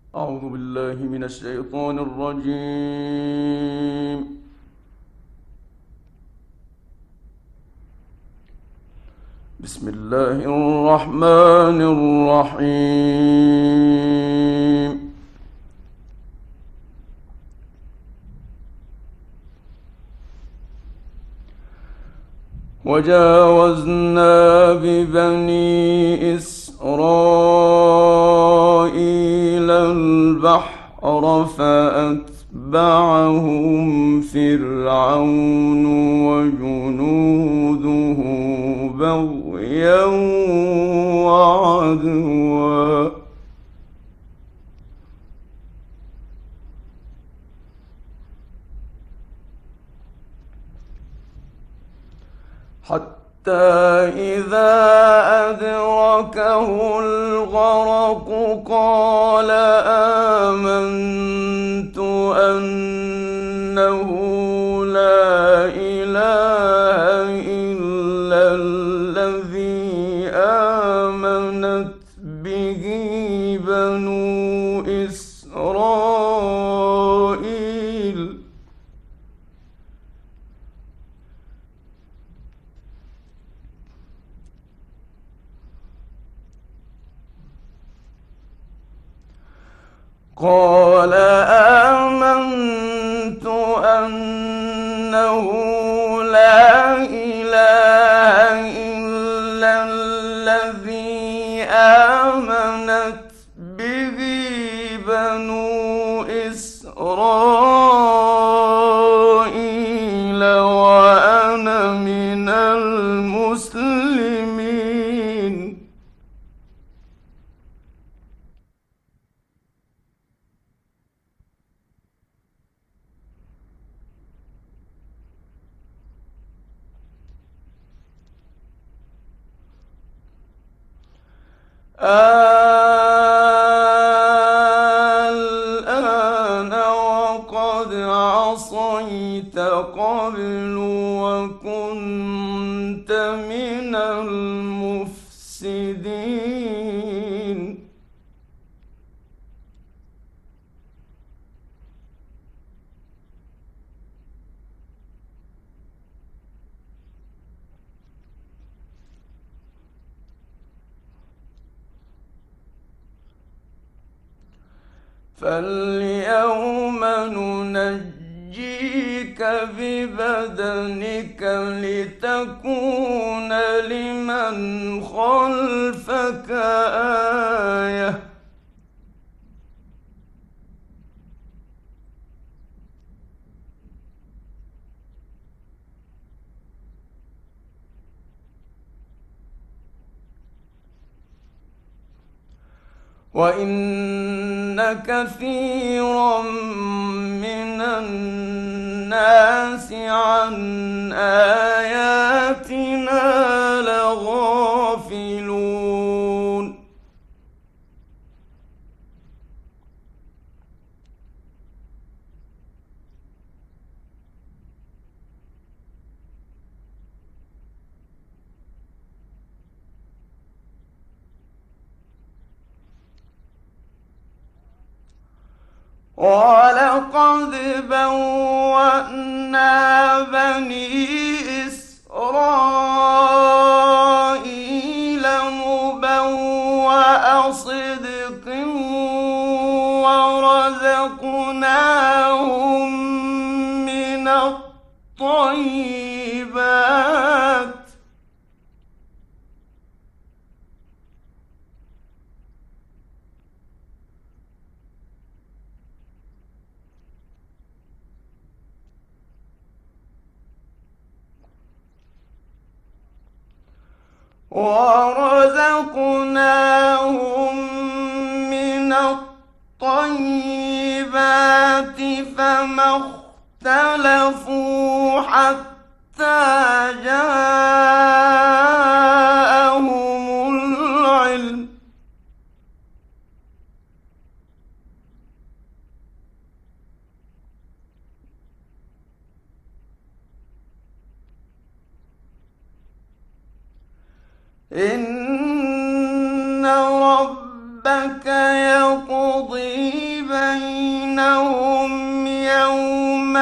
أعوذ بالله من الشيطان الرجيم. بسم الله الرحمن الرحيم. وجاوزنا ببني إسرائيل البحر فأتبعهم فرعون وجنوده بغيا وعدوا حتى إذا أدركه الغرق قال آمنت أنه لا إله إلا الذي آمنت به بنو إسرائيل قال آمنت أنه لا إله إلا الذي آمنت به بنو إسرائيل وأنا من المسلمين. الآن وقد عصيت قبل وكنت من المفسدين. فاليوم ننجيك ببدنك لتكون لمن خلفك آية. وإن كثيرا من الناس عن آياتنا لغافلون. ولقد بوأنا بني إسرائيل مبوأ صدق ورزقناهم من الطيبات ورزقناهم من الطيبات فما اختلفوا حتى جاءهم العلم. إن ربك ربك يقضي بينهم يوم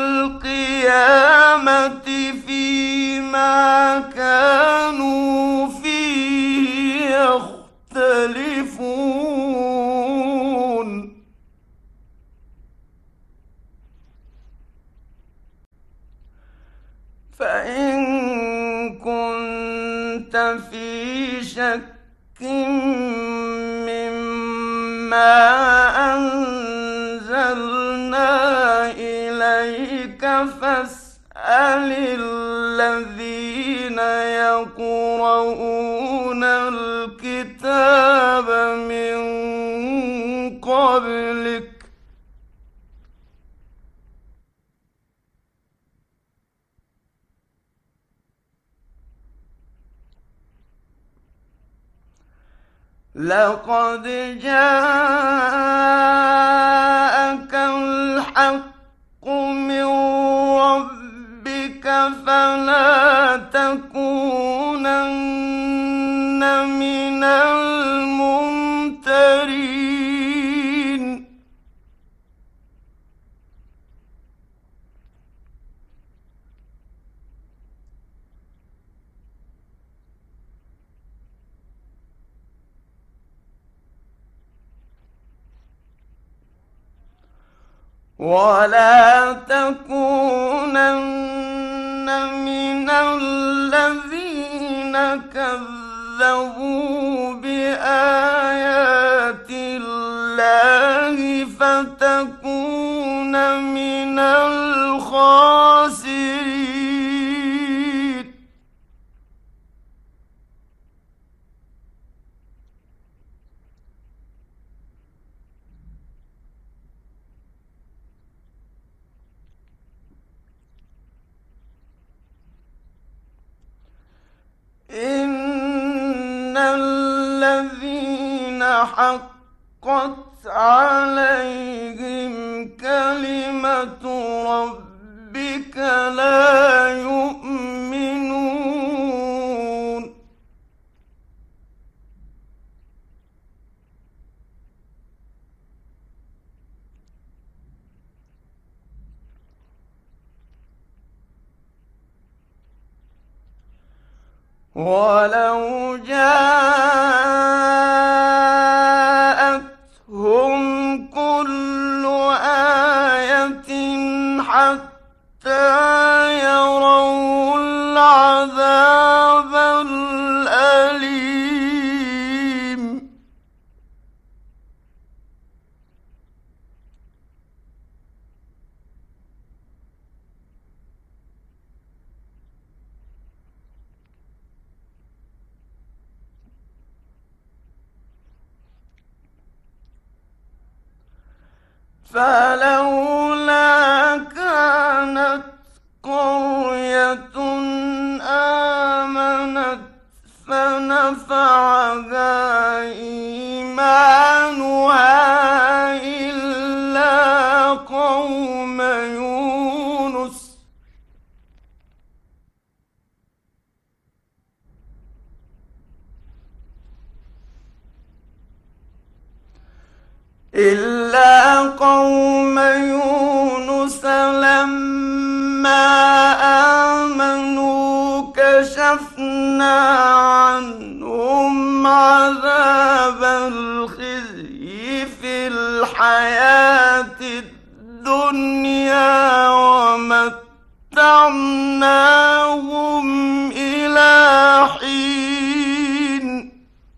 القيامة فيما كانوا فيه يختلفون. فإن كنت في شك مما أنزلنا إليك فاسأل الذين يقرؤون الكتاب من قبلك لقد جاءك الحق من ربك فلا تكونن من الممترين. ولا تكونن من الذين كذبوا بآيات الله فتكون من الخاسرين. إن الذين حقت عليهم كلمة ربك لا يؤمنون. ولو جاءتهم كل آية حتى يروا العذاب الأليم. فلولا كانت قرية آمنت فنفعها إيمانها إلا قوم يونس لما آمنوا كشفنا عنهم عذاب الخزي في الحياة الدنيا ومتعناهم إلى حين.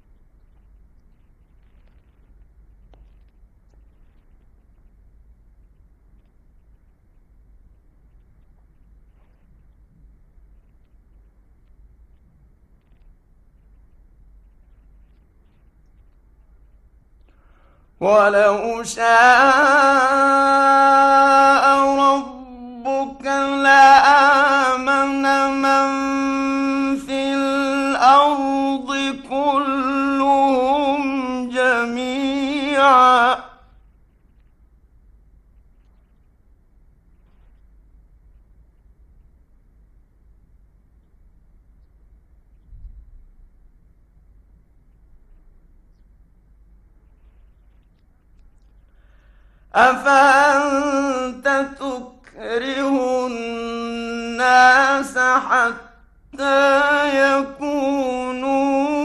ولو شاء ربك لآمن من في الأرض كلهم جميعا أفأنت تكره الناس حتى يكونوا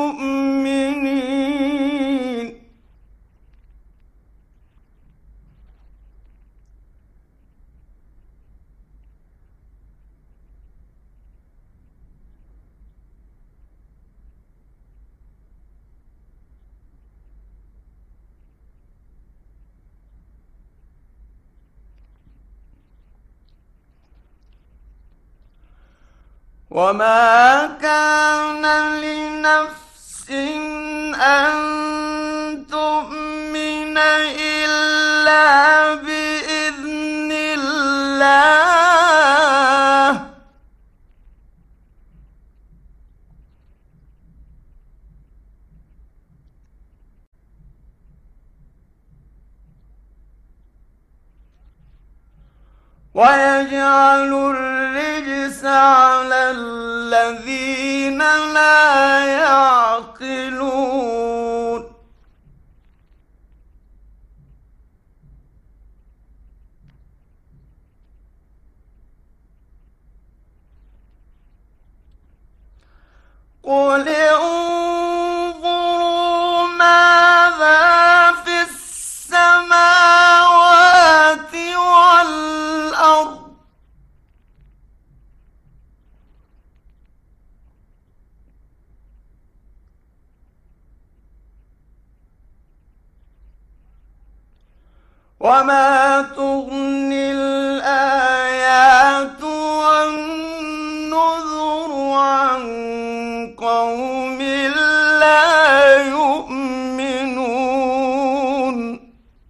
مؤمنين. وما كان لنفس أن تؤمن إلا بإذن الله، ويجعل الرجس على الذين لا يعقلون. قل انظروا ماذا في السماوات والأرض، وما تغني الآيات والنذر عن قوم لا يؤمنون.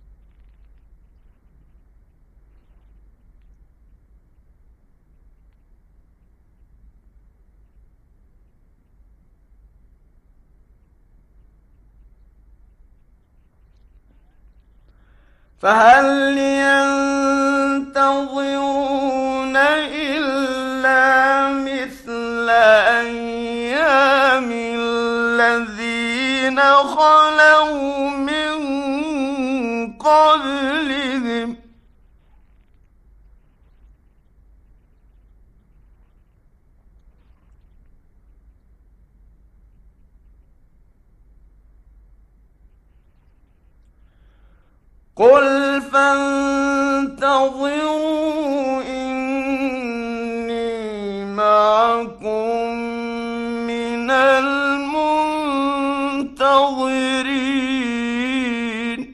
فهل ينتظرون إلا مثل أيام الذين خلوا من قبلهم، قل فانتظروا إني معكم من المنتظرين.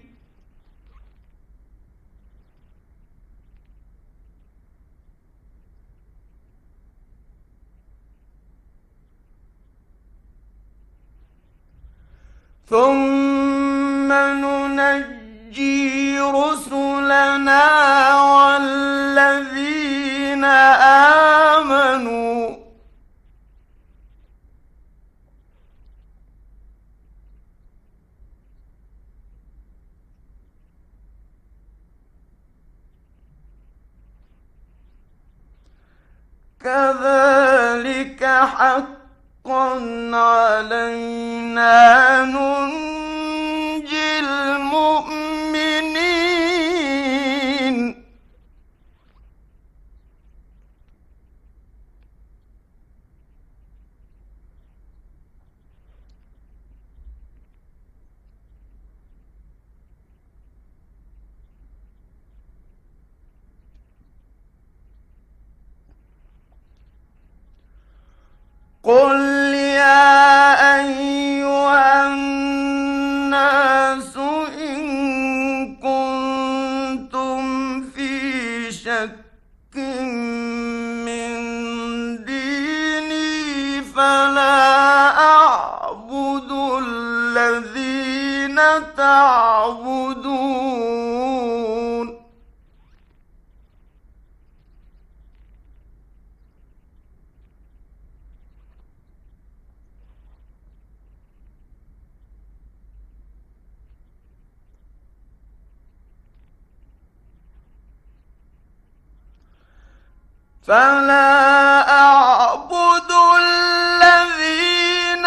ثم ننجي رسلنا والذين آمنوا كذلك حقا علينا ننجي المؤمنين. قل يا أيها الناس إن كنتم في شك من ديني فلا أعبد الذين تعبدون، فلا أعبد الذين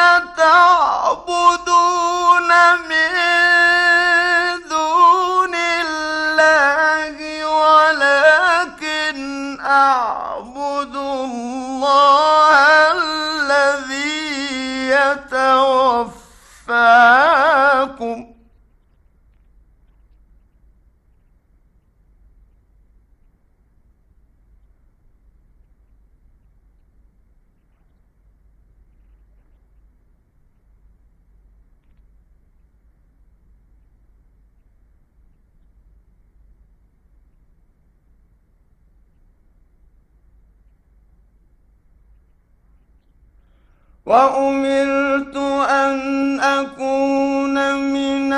تعبدون من دون الله وأمرت أن أكون من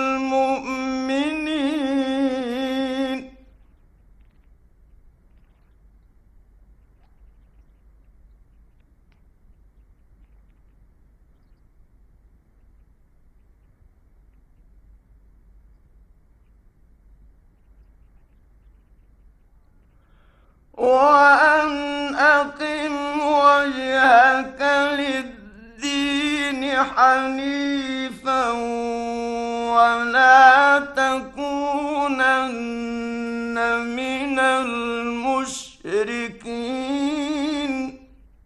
المؤمنين. وأن أقم وجهك للدين حنيفا ولا تكونن من المشركين.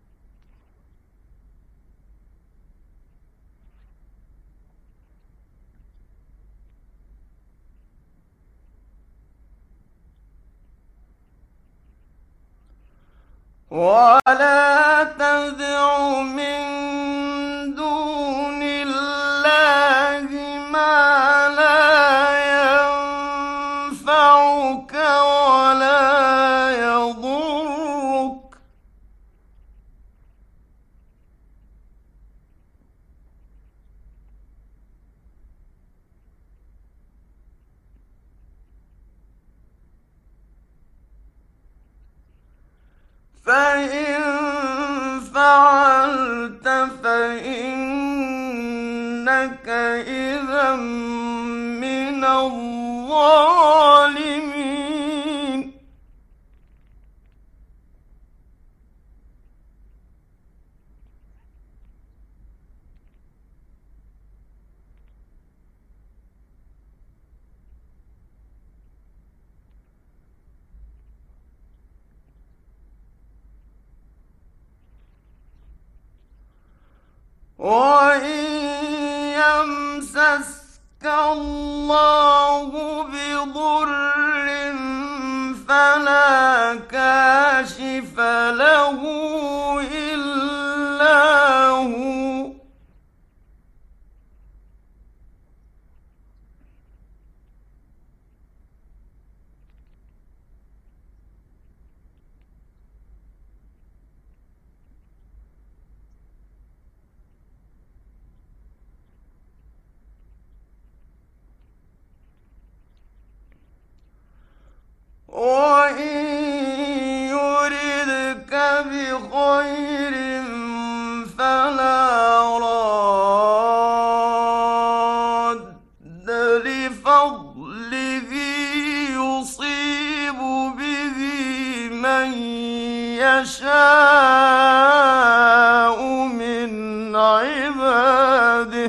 ولا تدع من دون الله ما لا ينفعك ولا يضرك. فإن فعلت فإنك إذا من الظالمين. وإن يمسسك الله بضر فلا كاشف له إلا هو. وإن يردك بخير فلا راد لفضله يصيب به من يشاء من عباده.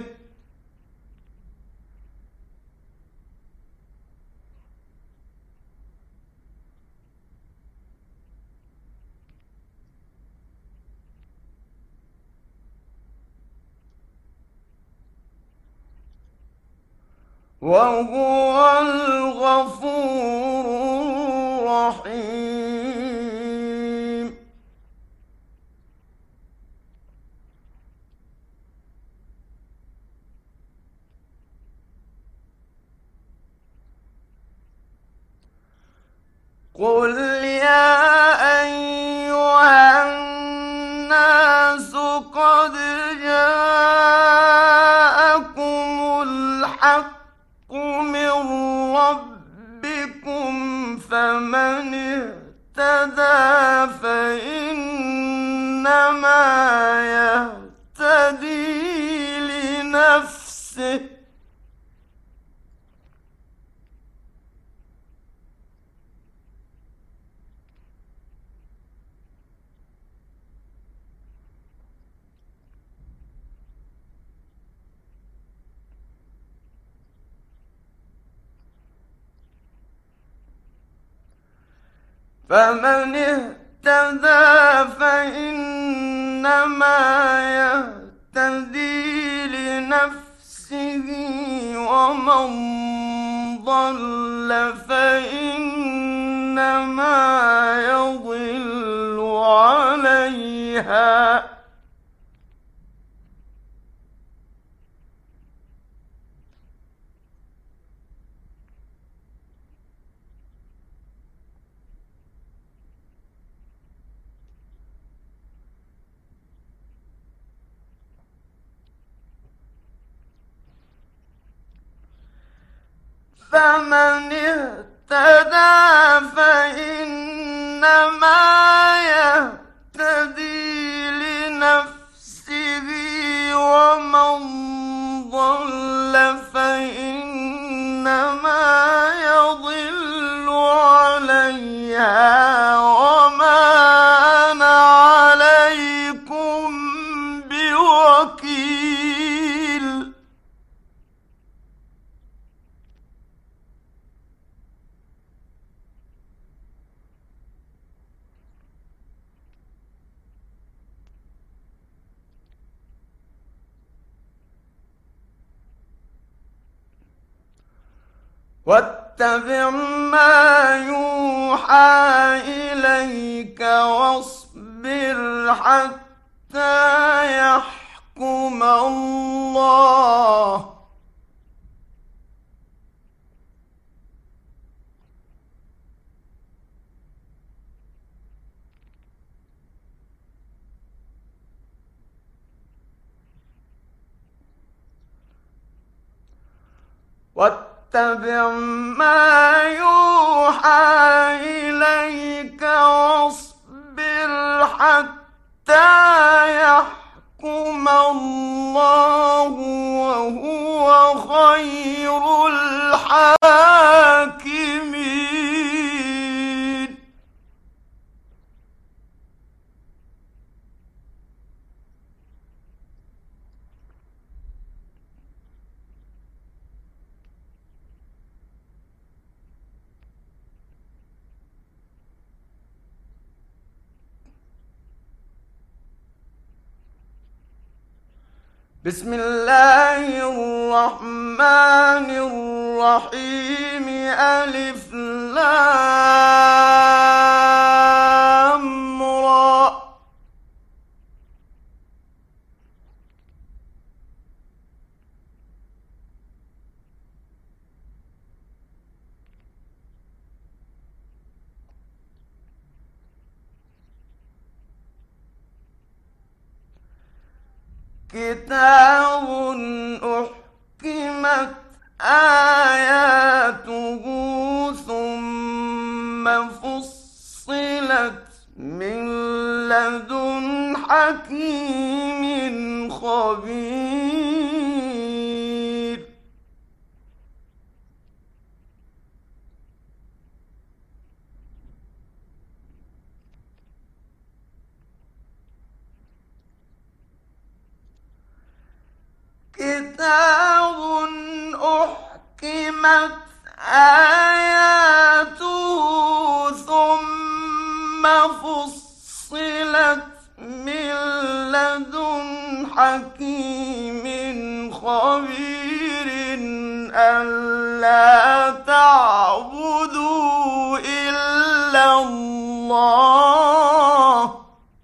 وهو الغفور الرحيم. قل يا أيها الناس قد جاءكم الحق من ربكم فمن اهتدى فإنما يهتدي لنفسه. فمن اهتدى فإنما يهتدي لنفسه ومن ضل فإنما يضل عليها. فمن اهتدى فإنما يهتدي لنفسه، ومن ضل فإنما يضل عليها، وما أنا عليكم بوكيل. واتبع ما يوحى إليك واصبر حتى يحكم الله. واتبع ما يوحى إليك واصبر حتى يحكم الله، وهو خير الحاكمين. بسم الله الرحمن الرحيم. ألف لام را. كتاب أحكمت آياته ثم فصلت من لدن حكيم خبير. كتاب أحكمت آياته ثم فصلت من لدن حكيم خبير ألا تعبدوا إلا الله.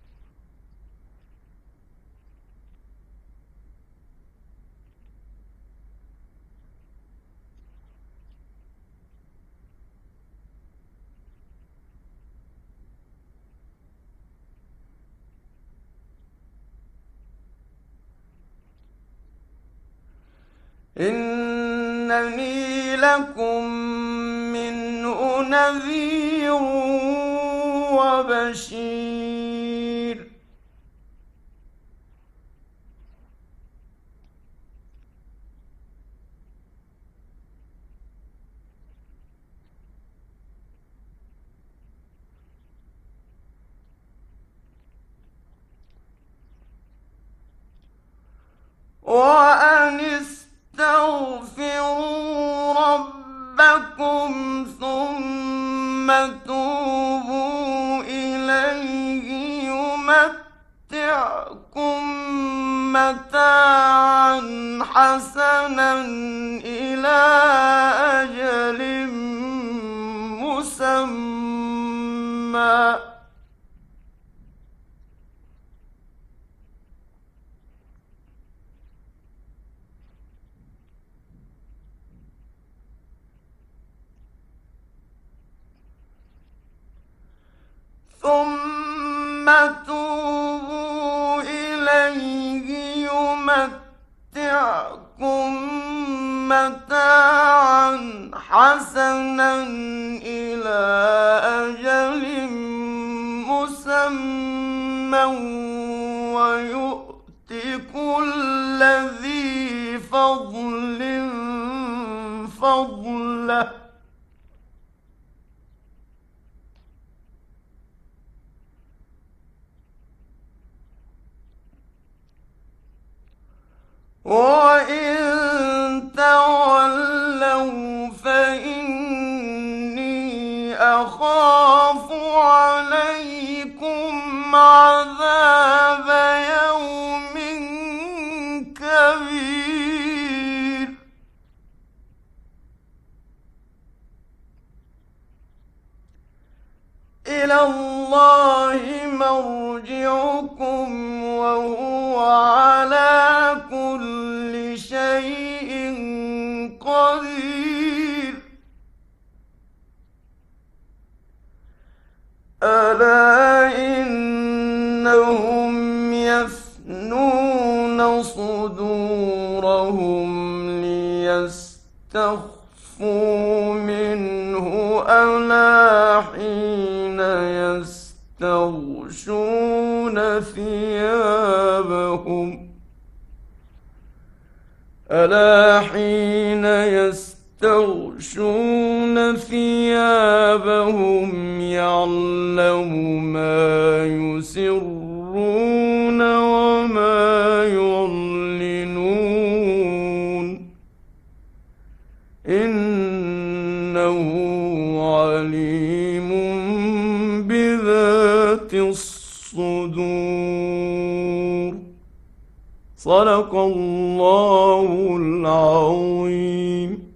إنني لكم منه نذير وبشير. وأن استغفروا ربكم ثم توبوا إليه يمتعكم متاعا حسنا إلى أجل مسمى، ثم توبوا إليه يمتعكم متاعا حسنا إلى أجل مسمى ويؤت كل ذي فضل فضله وإن تولوا فإني أخاف عليكم عذاب يوم كبير إلى الله مرجعكم وهو على كل شيء قدير ألا إنهم يثنون صدورهم ليستخفوا منه ألا حين يستغشون ثيابهم ألا حين يستغشون ثيابهم يعلم ما يسرون وما يعلنون إنه عليم بذات الصدور صدق الله العظيم.